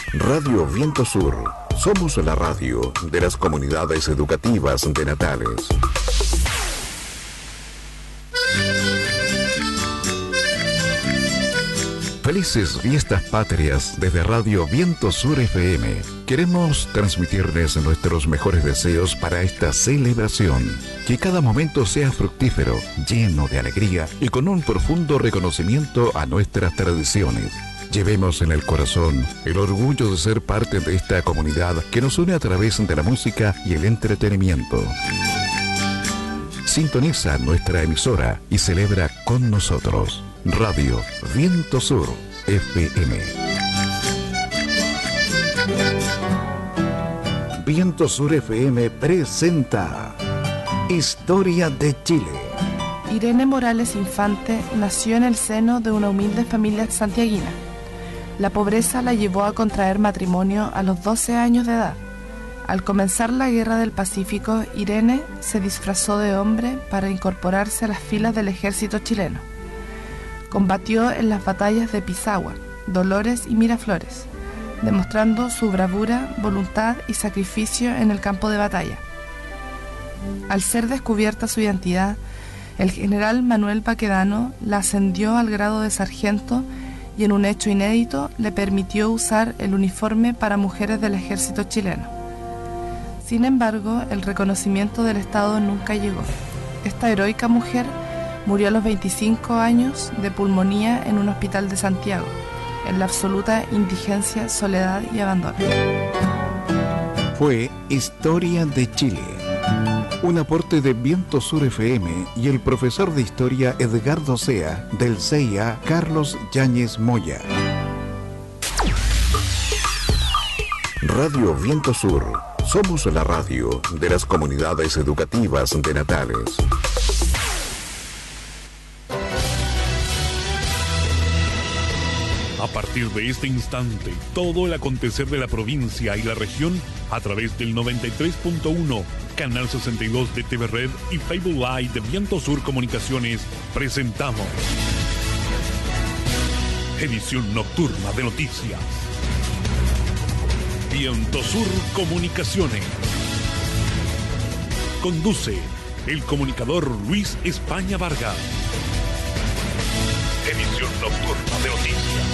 Radio Viento Sur. Somos la radio de las comunidades educativas de Natales. Felices fiestas patrias desde Radio Viento Sur FM. Queremos transmitirles nuestros mejores deseos para esta celebración. Que cada momento sea fructífero, lleno de alegría y con un profundo reconocimiento a nuestras tradiciones. Llevemos en el corazón el orgullo de ser parte de esta comunidad que nos une a través de la música y el entretenimiento. Sintoniza nuestra emisora y celebra con nosotros. Radio Viento Sur FM. Viento Sur FM presenta Historia de Chile. Irene Morales Infante nació en el seno de una humilde familia santiaguina. La pobreza la llevó a contraer matrimonio a los 12 años de edad. Al comenzar la Guerra del Pacífico, Irene se disfrazó de hombre para incorporarse a las filas del ejército chileno. Combatió en las batallas de Pisagua, Dolores y Miraflores, demostrando su bravura, voluntad y sacrificio en el campo de batalla. Al ser descubierta su identidad, el general Manuel Baquedano la ascendió al grado de sargento y en un hecho inédito le permitió usar el uniforme para mujeres del ejército chileno. Sin embargo, el reconocimiento del Estado nunca llegó. Esta heroica mujer murió a los 25 años de pulmonía en un hospital de Santiago, en la absoluta indigencia, soledad y abandono. Fue Historia de Chile, un aporte de Viento Sur FM y el profesor de Historia Edgardo Sea del CIA Carlos Yáñez Moya. Radio Viento Sur. Somos la radio de las comunidades educativas de Natales. A partir de este instante, todo el acontecer de la provincia y la región a través del 93.1, Canal 62 de TV Red y Facebook Live de Viento Sur Comunicaciones, presentamos edición nocturna de noticias. Viento Sur Comunicaciones. Conduce el comunicador Luis España Vargas. Edición nocturna de noticias.